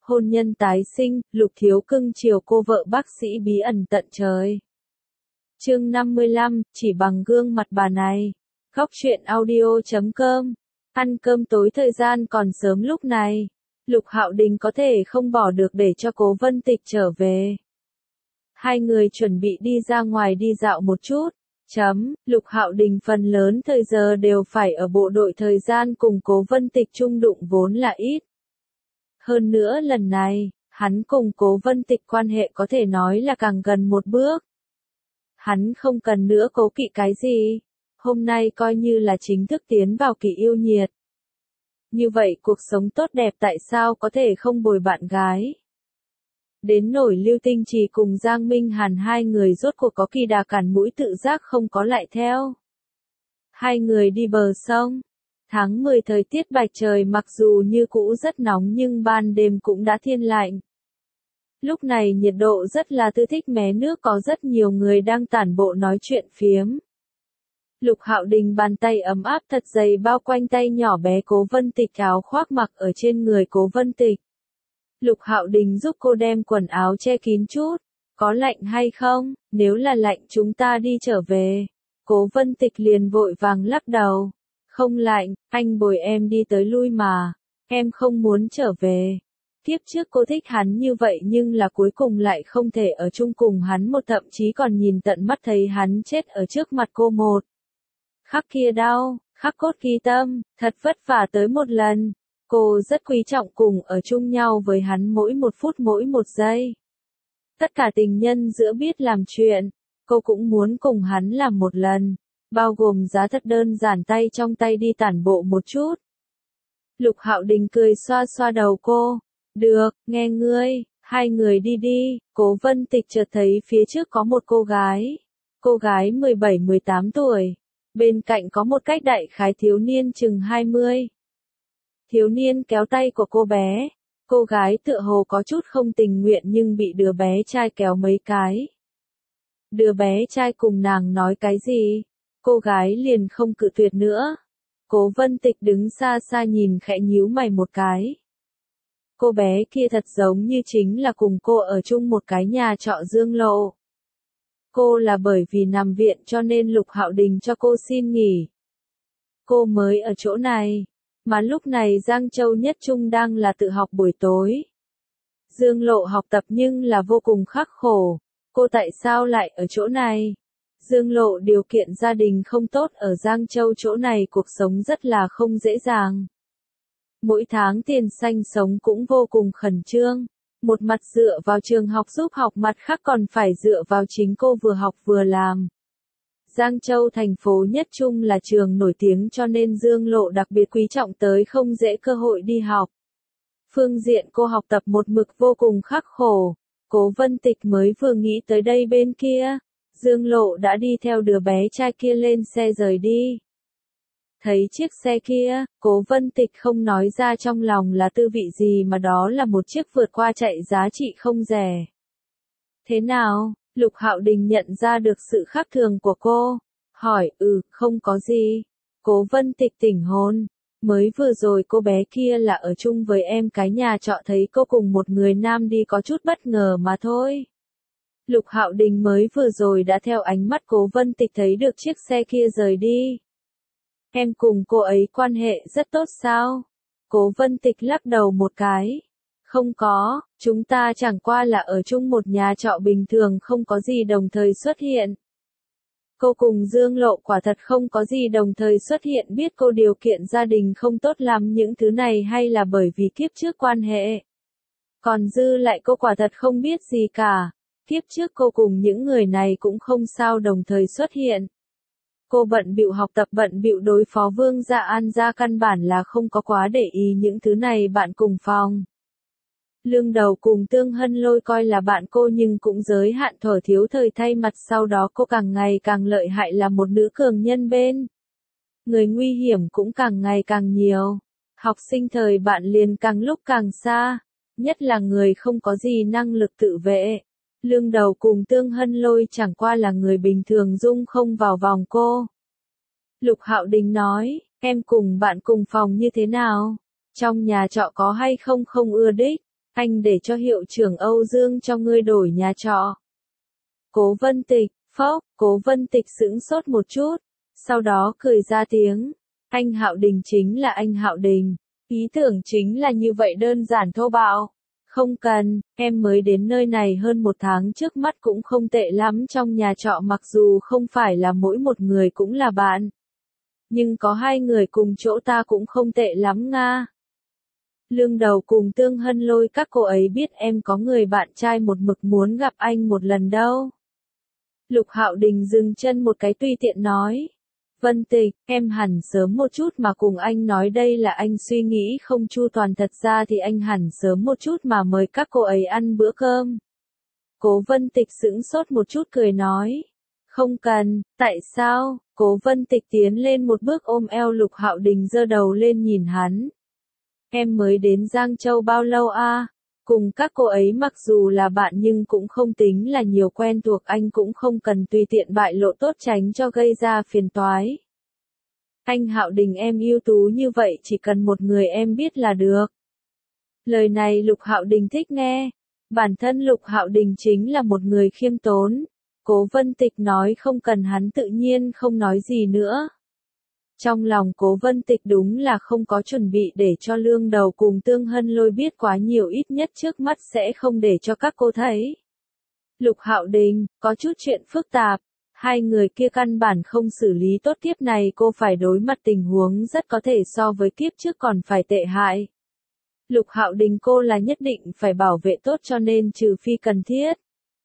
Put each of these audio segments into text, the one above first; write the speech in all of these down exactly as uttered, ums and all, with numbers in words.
hôn nhân tái sinh, Lục Thiếu cưng chiều cô vợ bác sĩ bí ẩn tận trời. Chương năm mươi lăm, chỉ bằng gương mặt bà này. Góc truyện audio chấm com. Ăn cơm tối thời gian còn sớm lúc này. Lục Hạo Đình có thể không bỏ được để cho Cố Vân Tịch trở về. Hai người chuẩn bị đi ra ngoài đi dạo một chút. Chấm, Lục Hạo Đình phần lớn thời giờ đều phải ở bộ đội, thời gian cùng Cố Vân Tịch chung đụng vốn là ít. Hơn nữa lần này, hắn cùng Cố Vân Tịch quan hệ có thể nói là càng gần một bước. Hắn không cần nữa cố kỵ cái gì. Hôm nay coi như là chính thức tiến vào kỳ yêu nhiệt. Như vậy cuộc sống tốt đẹp tại sao có thể không bồi bạn gái. Đến nổi Lưu Tinh Trì cùng Giang Minh Hàn hai người rốt cuộc có kỳ đà cản mũi tự giác không có lại theo. Hai người đi bờ sông. Tháng mười thời tiết bạch trời mặc dù như cũ rất nóng nhưng ban đêm cũng đã thiên lạnh. Lúc này nhiệt độ rất là thư thích, mé nước có rất nhiều người đang tản bộ nói chuyện phiếm. Lục Hạo Đình bàn tay ấm áp thật dày bao quanh tay nhỏ bé Cố Vân Tịch, áo khoác mặc ở trên người Cố Vân Tịch. Lục Hạo Đình giúp cô đem quần áo che kín chút. Có lạnh hay không? Nếu là lạnh chúng ta đi trở về. Cố Vân Tịch liền vội vàng lắc đầu. Không lạnh, anh bồi em đi tới lui mà. Em không muốn trở về. Kiếp trước cô thích hắn như vậy nhưng là cuối cùng lại không thể ở chung cùng hắn một, thậm chí còn nhìn tận mắt thấy hắn chết ở trước mặt cô một. Khắc kia đau, khắc cốt ghi tâm, thật vất vả tới một lần. Cô rất quý trọng cùng ở chung nhau với hắn mỗi một phút mỗi một giây. Tất cả tình nhân giữa biết làm chuyện, cô cũng muốn cùng hắn làm một lần, bao gồm giá thật đơn giản tay trong tay đi tản bộ một chút. Lục Hạo Đình cười xoa xoa đầu cô. Được, nghe ngươi, hai người đi đi. Cố Vân Tịch chợt thấy phía trước có một cô gái. Cô gái mười bảy mười tám tuổi. Bên cạnh có một cách đại khái thiếu niên chừng hai mươi. Thiếu niên kéo tay của cô bé. Cô gái tựa hồ có chút không tình nguyện nhưng bị đứa bé trai kéo mấy cái. Đứa bé trai cùng nàng nói cái gì? Cô gái liền không cự tuyệt nữa. Cố Vân Tịch đứng xa xa nhìn khẽ nhíu mày một cái. Cô bé kia thật giống như chính là cùng cô ở chung một cái nhà trọ Dương Lộ. Cô là bởi vì nằm viện cho nên Lục Hạo Đình cho cô xin nghỉ. Cô mới ở chỗ này, mà lúc này Giang Châu Nhất Trung đang là tự học buổi tối. Dương Lộ học tập nhưng là vô cùng khắc khổ, cô tại sao lại ở chỗ này? Dương Lộ điều kiện gia đình không tốt, ở Giang Châu chỗ này cuộc sống rất là không dễ dàng. Mỗi tháng tiền xanh sống cũng vô cùng khẩn trương. Một mặt dựa vào trường học giúp học, mặt khác còn phải dựa vào chính cô vừa học vừa làm. Giang Châu thành phố Nhất Trung là trường nổi tiếng cho nên Dương Lộ đặc biệt quý trọng tới không dễ cơ hội đi học. Phương diện cô học tập một mực vô cùng khắc khổ. Cố Vân Tịch mới vừa nghĩ tới đây bên kia, Dương Lộ đã đi theo đứa bé trai kia lên xe rời đi. Thấy chiếc xe kia, Cố Vân Tịch không nói ra trong lòng là tư vị gì, mà đó là một chiếc vượt qua chạy giá trị không rẻ. Thế nào? Lục Hạo Đình nhận ra được sự khác thường của cô. Hỏi, ừ, không có gì. Cố Vân Tịch tỉnh hồn. Mới vừa rồi cô bé kia là ở chung với em cái nhà trọ, thấy cô cùng một người nam đi có chút bất ngờ mà thôi. Lục Hạo Đình mới vừa rồi đã theo ánh mắt Cố Vân Tịch thấy được chiếc xe kia rời đi. Em cùng cô ấy quan hệ rất tốt sao? Cố Vân Tịch lắc đầu một cái. Không có, chúng ta chẳng qua là ở chung một nhà trọ bình thường, không có gì đồng thời xuất hiện. Cô cùng Dương Lộ quả thật không có gì đồng thời xuất hiện, biết cô điều kiện gia đình không tốt lắm những thứ này hay là bởi vì kiếp trước quan hệ. Còn dư lại cô quả thật không biết gì cả. Kiếp trước cô cùng những người này cũng không sao đồng thời xuất hiện. Cô bận bịu học tập, bận bịu đối phó Vương Gia An Gia, căn bản là không có quá để ý những thứ này. Bạn cùng phòng Lương Đầu cùng Tương Hân Lôi coi là bạn cô nhưng cũng giới hạn thở thiếu thời thay mặt, sau đó cô càng ngày càng lợi hại, là một nữ cường nhân bên. Người nguy hiểm cũng càng ngày càng nhiều. Học sinh thời bạn liền càng lúc càng xa, nhất là người không có gì năng lực tự vệ. Lương Đầu cùng Tương Hân Lôi chẳng qua là người bình thường dung không vào vòng cô. Lục Hạo Đình nói, em cùng bạn cùng phòng như thế nào? Trong nhà trọ có hay không không ưa đích? Anh để cho hiệu trưởng Âu Dương cho ngươi đổi nhà trọ. Cố Vân Tịch, phốc, Cố Vân Tịch sững sốt một chút, sau đó cười ra tiếng. Anh Hạo Đình chính là anh Hạo Đình. Ý tưởng chính là như vậy đơn giản thô bạo. Không cần, em mới đến nơi này hơn một tháng trước mắt cũng không tệ lắm trong nhà trọ mặc dù không phải là mỗi một người cũng là bạn. Nhưng có hai người cùng chỗ ta cũng không tệ lắm nga. Lương Đầu cùng Tương Hân Lôi các cô ấy biết em có người bạn trai một mực muốn gặp anh một lần đâu. Lục Hạo Đình dừng chân một cái tùy tiện nói. Vân Tịch, em hẳn sớm một chút mà cùng anh nói đây là anh suy nghĩ không chu toàn thật ra thì anh hẳn sớm một chút mà mời các cô ấy ăn bữa cơm. Cố Vân Tịch sững sốt một chút cười nói. Không cần, tại sao? Cố Vân Tịch tiến lên một bước ôm eo Lục Hạo Đình giơ đầu lên nhìn hắn. Em mới đến Giang Châu bao lâu a? Cùng các cô ấy mặc dù là bạn nhưng cũng không tính là nhiều quen thuộc anh cũng không cần tùy tiện bại lộ tốt tránh cho gây ra phiền toái. Anh Hạo Đình em ưu tú như vậy chỉ cần một người em biết là được. Lời này Lục Hạo Đình thích nghe. Bản thân Lục Hạo Đình chính là một người khiêm tốn. Cố Vân Tịch nói không cần hắn tự nhiên không nói gì nữa. Trong lòng Cố Vân Tịch đúng là không có chuẩn bị để cho Lương Đầu cùng Tương Hân Lôi biết quá nhiều ít nhất trước mắt sẽ không để cho các cô thấy. Lục Hạo Đình, có chút chuyện phức tạp, hai người kia căn bản không xử lý tốt kiếp này cô phải đối mặt tình huống rất có thể so với kiếp trước còn phải tệ hại. Lục Hạo Đình cô là nhất định phải bảo vệ tốt cho nên trừ phi cần thiết.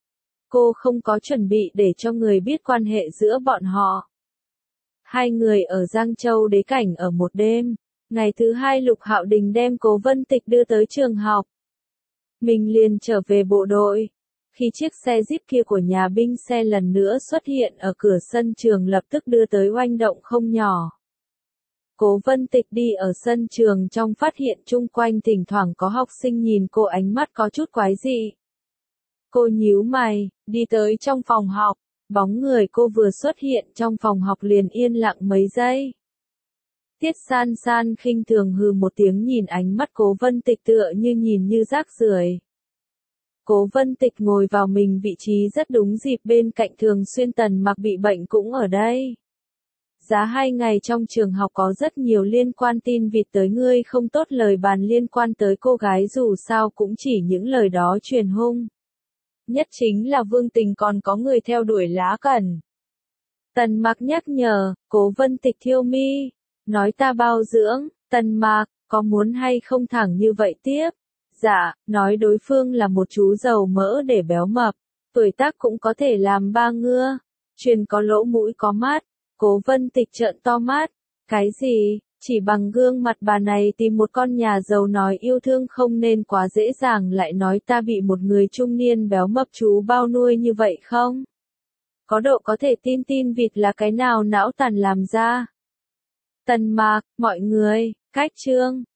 Cô không có chuẩn bị để cho người biết quan hệ giữa bọn họ. Hai người ở Giang Châu đế cảnh ở một đêm. Ngày thứ hai Lục Hạo Đình đem Cố Vân Tịch đưa tới trường học. Mình liền trở về bộ đội. Khi chiếc xe Jeep kia của nhà binh xe lần nữa xuất hiện ở cửa sân trường lập tức đưa tới oanh động không nhỏ. Cố Vân Tịch đi ở sân trường trong phát hiện chung quanh thỉnh thoảng có học sinh nhìn cô ánh mắt có chút quái dị. Cô nhíu mày, đi tới trong phòng học. Bóng người cô vừa xuất hiện trong phòng học liền yên lặng mấy giây. Tiết San San khinh thường hừ một tiếng nhìn ánh mắt Cố Vân Tịch tựa như nhìn như rác rưởi. Cố Vân Tịch ngồi vào mình vị trí rất đúng dịp bên cạnh Thường Xuyên Tần Mặc bị bệnh cũng ở đây. Giá hai ngày trong trường học có rất nhiều liên quan tin vịt tới ngươi không tốt lời bàn liên quan tới cô gái dù sao cũng chỉ những lời đó truyền hung. Nhất chính là Vương Tình còn có người theo đuổi lá cẩn. Tần Mặc nhắc nhở, Cố Vân Tịch thiêu mi, nói ta bao dưỡng, Tần Mặc, có muốn hay không thẳng như vậy tiếp? Dạ, nói đối phương là một chú dầu mỡ để béo mập, tuổi tác cũng có thể làm ba ngưa, truyền có lỗ mũi có mắt, Cố Vân Tịch trợn to mắt, cái gì? Chỉ bằng gương mặt bà này tìm một con nhà giàu nói yêu thương không nên quá dễ dàng lại nói ta bị một người trung niên béo mập chú bao nuôi như vậy không? Có độ có thể tin tin vịt là cái nào não tàn làm ra? Tần Mạc, mọi người, cách chương.